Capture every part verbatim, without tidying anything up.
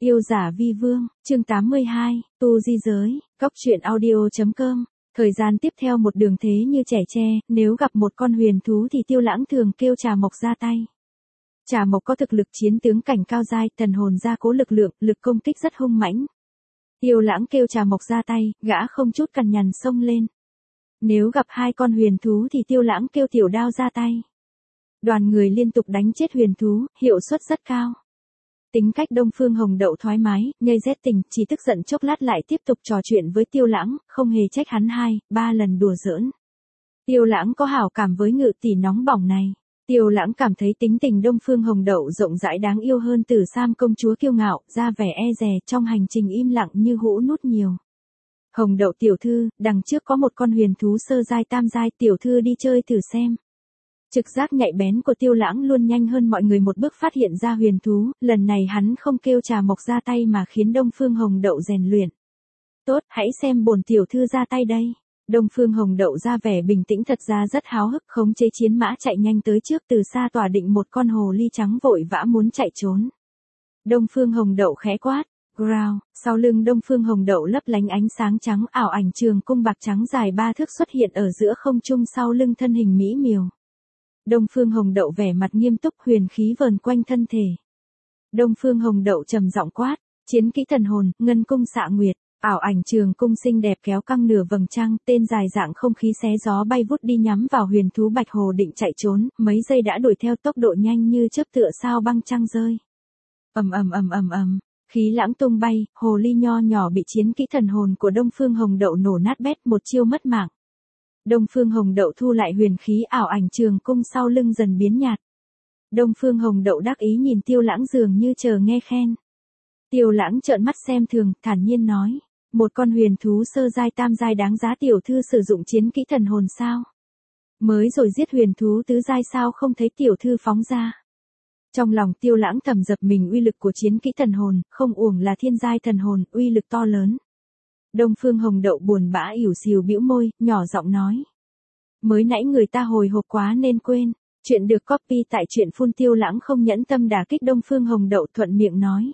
Yêu giả vi vương, chương tám mươi hai, tu di giới, góc truyện audio.com. Thời gian tiếp theo một đường thế như trẻ tre, nếu gặp một con huyền thú thì Tiêu Lãng thường kêu Trà Mộc ra tay. Trà Mộc có thực lực chiến tướng cảnh cao giai, thần hồn gia cố lực lượng, lực công kích rất hung mãnh. Tiêu Lãng kêu Trà Mộc ra tay, gã không chút cằn nhằn xông lên. Nếu gặp hai con huyền thú thì Tiêu Lãng kêu Tiểu Đao ra tay. Đoàn người liên tục đánh chết huyền thú, hiệu suất rất cao. Tính cách Đông Phương Hồng Đậu thoải mái, nhây rét tình, chỉ tức giận chốc lát lại tiếp tục trò chuyện với Tiêu Lãng, không hề trách hắn hai, ba lần đùa giỡn. Tiêu Lãng có hảo cảm với ngự tỷ nóng bỏng này. Tiêu Lãng cảm thấy tính tình Đông Phương Hồng Đậu rộng rãi đáng yêu hơn Tử Sam công chúa kiêu ngạo, ra vẻ e dè, trong hành trình im lặng như hũ nút nhiều. Hồng Đậu tiểu thư, đằng trước có một con huyền thú sơ giai tam giai, tiểu thư đi chơi thử xem. Trực giác nhạy bén của Tiêu Lãng luôn nhanh hơn mọi người một bước phát hiện ra huyền thú, lần này hắn không kêu Trà Mộc ra tay mà khiến Đông Phương Hồng Đậu rèn luyện. Tốt, hãy xem bổn tiểu thư ra tay đây. Đông Phương Hồng Đậu ra vẻ bình tĩnh, thật ra rất háo hức, khống chế chiến mã chạy nhanh tới trước, từ xa tỏa định một con hồ ly trắng vội vã muốn chạy trốn. Đông Phương Hồng Đậu khẽ quát, growl, sau lưng Đông Phương Hồng Đậu lấp lánh ánh sáng trắng, ảo ảnh trường cung bạc trắng dài ba thước xuất hiện ở giữa không trung sau lưng thân hình mỹ miều. Đông Phương Hồng Đậu vẻ mặt nghiêm túc, huyền khí vờn quanh thân thể. Đông Phương Hồng Đậu trầm giọng quát, chiến kỹ thần hồn, ngân cung xạ nguyệt, ảo ảnh trường cung xinh đẹp kéo căng nửa vầng trăng, tên dài dạng không khí xé gió bay vút đi nhắm vào huyền thú bạch hồ định chạy trốn, mấy giây đã đuổi theo tốc độ nhanh như chớp tựa sao băng trăng rơi. Ầm ầm ầm ầm ầm, khí lãng tung bay, hồ ly nho nhỏ bị chiến kỹ thần hồn của Đông Phương Hồng Đậu nổ nát bét, một chiêu mất mạng. Đông Phương Hồng Đậu thu lại huyền khí, ảo ảnh trường cung sau lưng dần biến nhạt. Đông Phương Hồng Đậu đắc ý nhìn Tiêu Lãng dường như chờ nghe khen. Tiêu Lãng trợn mắt xem thường, thản nhiên nói, một con huyền thú sơ giai tam giai đáng giá tiểu thư sử dụng chiến kỹ thần hồn sao? Mới rồi giết huyền thú tứ giai sao không thấy tiểu thư phóng ra? Trong lòng Tiêu Lãng thầm dập mình, uy lực của chiến kỹ thần hồn, không uổng là thiên giai thần hồn, uy lực to lớn. Đông Phương Hồng Đậu buồn bã ỉu xìu bĩu môi, nhỏ giọng nói. Mới nãy người ta hồi hộp quá nên quên. Chuyện được copy tại truyện phun. Tiêu Lãng không nhẫn tâm đả kích Đông Phương Hồng Đậu, thuận miệng nói.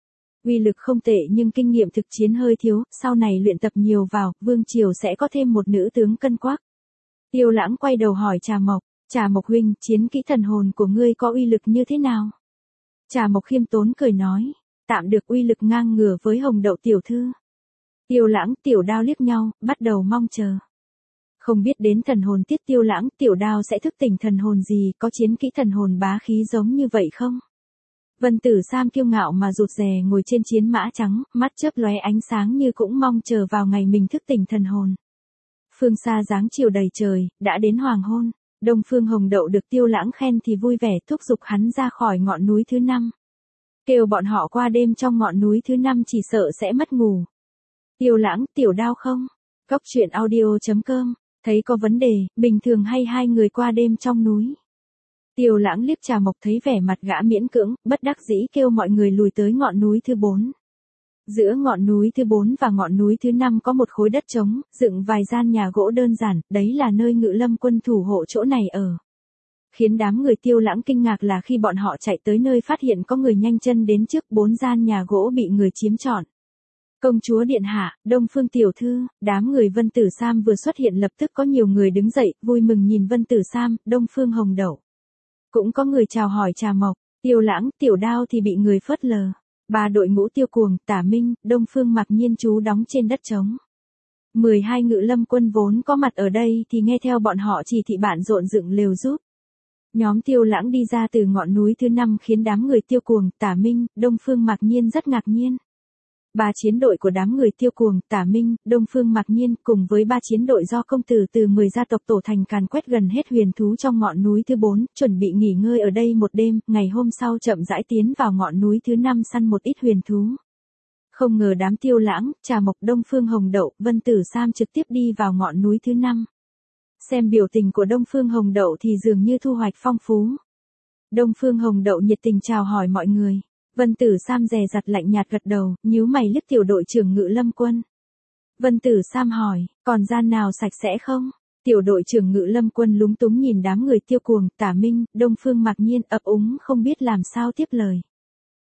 Uy lực không tệ nhưng kinh nghiệm thực chiến hơi thiếu, sau này luyện tập nhiều vào, vương triều sẽ có thêm một nữ tướng cân quắc. Tiêu Lãng quay đầu hỏi Trà Mộc, Trà Mộc huynh, chiến kỹ thần hồn của ngươi có uy lực như thế nào? Trà Mộc khiêm tốn cười nói, tạm được, uy lực ngang ngửa với Hồng Đậu tiểu thư. Tiêu Lãng, Tiểu Đao liếc nhau, bắt đầu mong chờ. Không biết đến thần hồn tiết Tiêu Lãng, Tiểu Đao sẽ thức tỉnh thần hồn gì, có chiến kỹ thần hồn bá khí giống như vậy không? Vân Tử Sam kiêu ngạo mà rụt rè ngồi trên chiến mã trắng, mắt chớp lóe ánh sáng như cũng mong chờ vào ngày mình thức tỉnh thần hồn. Phương xa dáng chiều đầy trời, đã đến hoàng hôn, Đông Phương Hồng Đậu được Tiêu Lãng khen thì vui vẻ thúc giục hắn ra khỏi ngọn núi thứ năm. Kêu bọn họ qua đêm trong ngọn núi thứ năm chỉ sợ sẽ mất ngủ. Tiêu Lãng, Tiểu Đao không? Góc truyện audio.com, thấy có vấn đề, bình thường hay hai người qua đêm trong núi. Tiêu Lãng liếc Trà Mộc thấy vẻ mặt gã miễn cưỡng, bất đắc dĩ kêu mọi người lùi tới ngọn núi thứ bốn. Giữa ngọn núi thứ bốn và ngọn núi thứ năm có một khối đất trống, dựng vài gian nhà gỗ đơn giản, đấy là nơi Ngự Lâm quân thủ hộ chỗ này ở. Khiến đám người Tiêu Lãng kinh ngạc là khi bọn họ chạy tới nơi phát hiện có người nhanh chân đến trước, bốn gian nhà gỗ bị người chiếm trọn. Công chúa điện hạ, Đông Phương tiểu thư, đám người Vân Tử Sam vừa xuất hiện lập tức có nhiều người đứng dậy, vui mừng nhìn Vân Tử Sam, Đông Phương Hồng Đậu. Cũng có người chào hỏi Trà Mộc, Tiêu Lãng, Tiểu Đao thì bị người phớt lờ. Ba đội ngũ Tiêu Cuồng, Tả Minh, Đông Phương mặc nhiên trú đóng trên đất trống. mười hai Ngự Lâm quân vốn có mặt ở đây thì nghe theo bọn họ chỉ thị bạn rộn dựng lều giúp. Nhóm Tiêu Lãng đi ra từ ngọn núi thứ năm khiến đám người Tiêu Cuồng, Tả Minh, Đông Phương mặc nhiên rất ngạc nhiên. Ba chiến đội của đám người Tiêu Cuồng, Tả Minh, Đông Phương mặc nhiên cùng với ba chiến đội do công tử từ mười gia tộc tổ thành càn quét gần hết huyền thú trong ngọn núi thứ bốn, chuẩn bị nghỉ ngơi ở đây một đêm, ngày hôm sau chậm rãi tiến vào ngọn núi thứ năm săn một ít huyền thú. Không ngờ đám Tiêu Lãng, Trà Mộc, Đông Phương Hồng Đậu, Vân Tử Sam trực tiếp đi vào ngọn núi thứ năm. Xem biểu tình của Đông Phương Hồng Đậu thì dường như thu hoạch phong phú. Đông Phương Hồng Đậu nhiệt tình chào hỏi mọi người. Vân Tử Sam dè dặt lạnh nhạt gật đầu, nhíu mày liếc tiểu đội trưởng Ngự Lâm quân. Vân Tử Sam hỏi, còn gian nào sạch sẽ không? Tiểu đội trưởng Ngự Lâm quân lúng túng nhìn đám người Tiêu Cuồng, Tả Minh, Đông Phương mặc nhiên ấp úng không biết làm sao tiếp lời.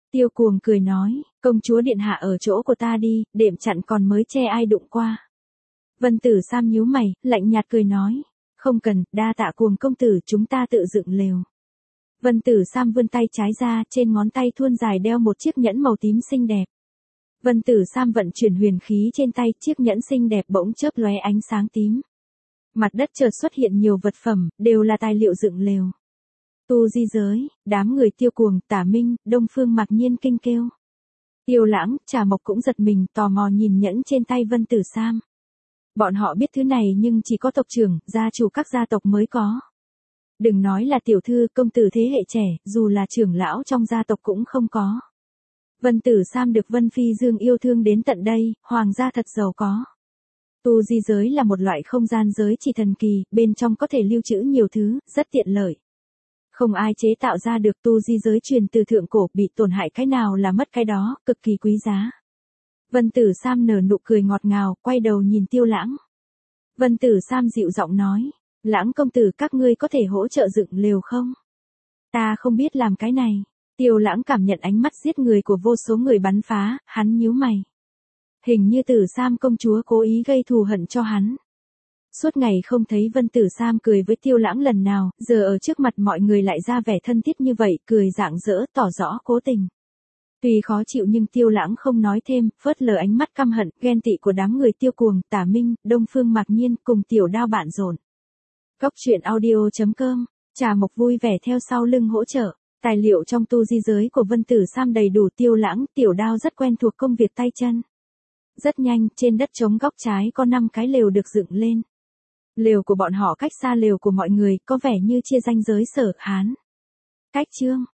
Tiêu Cuồng cười nói, công chúa điện hạ ở chỗ của ta đi, đệm chặn còn mới che ai đụng qua. Vân Tử Sam nhíu mày, lạnh nhạt cười nói, không cần, đa tạ Cuồng công tử, chúng ta tự dựng lều. Vân Tử Sam vươn tay trái ra, trên ngón tay thuôn dài đeo một chiếc nhẫn màu tím xinh đẹp. Vân Tử Sam vận chuyển huyền khí trên tay, chiếc nhẫn xinh đẹp bỗng chớp lóe ánh sáng tím. Mặt đất chợt xuất hiện nhiều vật phẩm, đều là tài liệu dựng lều. Tu di giới, đám người Tiêu Cuồng, Tả Minh, Đông Phương Mạc Nhiên kinh kêu. Tiêu Lãng, Trà Mộc cũng giật mình, tò mò nhìn nhẫn trên tay Vân Tử Sam. Bọn họ biết thứ này nhưng chỉ có tộc trưởng, gia chủ các gia tộc mới có. Đừng nói là tiểu thư, công tử thế hệ trẻ, dù là trưởng lão trong gia tộc cũng không có. Vân Tử Sam được Vân Phi Dương yêu thương đến tận đây, hoàng gia thật giàu có. Tu di giới là một loại không gian giới chỉ thần kỳ, bên trong có thể lưu trữ nhiều thứ, rất tiện lợi. Không ai chế tạo ra được, tu di giới truyền từ thượng cổ, bị tổn hại cái nào là mất cái đó, cực kỳ quý giá. Vân Tử Sam nở nụ cười ngọt ngào, quay đầu nhìn Tiêu Lãng. Vân Tử Sam dịu giọng nói, Lãng công tử, các ngươi có thể hỗ trợ dựng lều không? Ta không biết làm cái này. Tiêu Lãng cảm nhận ánh mắt giết người của vô số người bắn phá, hắn nhíu mày. Hình như Tử Sam công chúa cố ý gây thù hận cho hắn. Suốt ngày không thấy Vân Tử Sam cười với Tiêu Lãng lần nào, giờ ở trước mặt mọi người lại ra vẻ thân thiết như vậy, cười rạng rỡ, tỏ rõ cố tình. Tuy khó chịu nhưng Tiêu Lãng không nói thêm, phớt lờ ánh mắt căm hận, ghen tị của đám người Tiêu Cuồng, Tả Minh, Đông Phương Mạc Nhiên cùng Tiểu Đao bạn rộn. Góc truyện audio chấm com, Trà Mộc vui vẻ theo sau lưng hỗ trợ. Tài liệu trong tu di giới của Vân Tử Sam đầy đủ, Tiêu Lãng, Tiểu Đao rất quen thuộc công việc tay chân. Rất nhanh, trên đất trống góc trái có năm cái lều được dựng lên. Lều của bọn họ cách xa lều của mọi người, có vẻ như chia ranh giới Sở Hán. Cách chương